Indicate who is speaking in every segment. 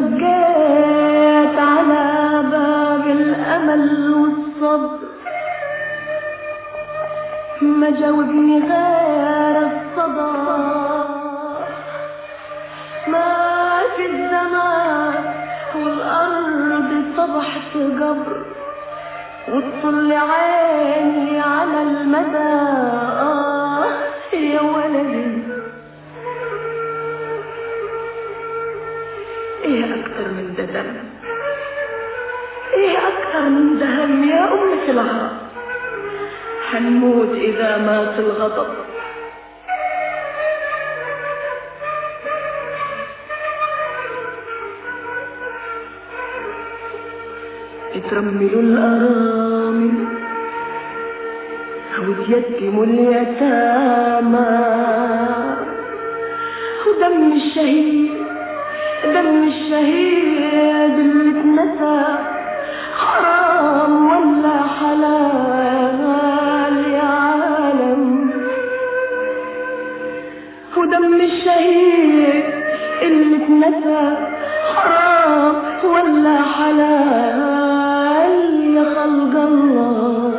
Speaker 1: دقيت على باب الأمل والصبر ما جاوبني غير الصدى. ما في الزمان والأرض صبحت قبر وتطل عيني على المدى. يا ولدي ايه اكتر من ده دم؟ ايه اكتر من ده هم يا أمة العرب؟ حنموت اذا مات الغضب. يترملوا الأرامل ويتيتموا اليتامى ودم الشهيد دم الشهيد اللي اتنسى حرام ولا حلال يا عالم. ودم الشهيد اللي اتنسى حرام ولا حلال يا خلق الله.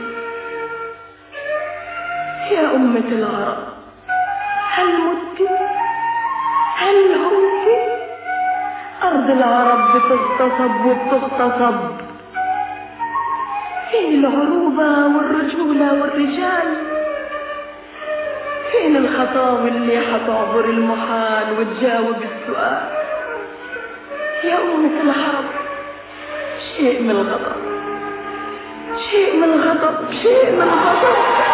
Speaker 1: يا أمة العرب هل مت هل عمت؟ أرض العرب بتغتصب وبتغتصب. فين العروبة والرجولة والرجال؟ فين الخطاوي اللي حتعبر المحال وتجاوب السؤال؟ يا أمة العرب شيء من الغضب شيء من الغضب شيء من الغضب.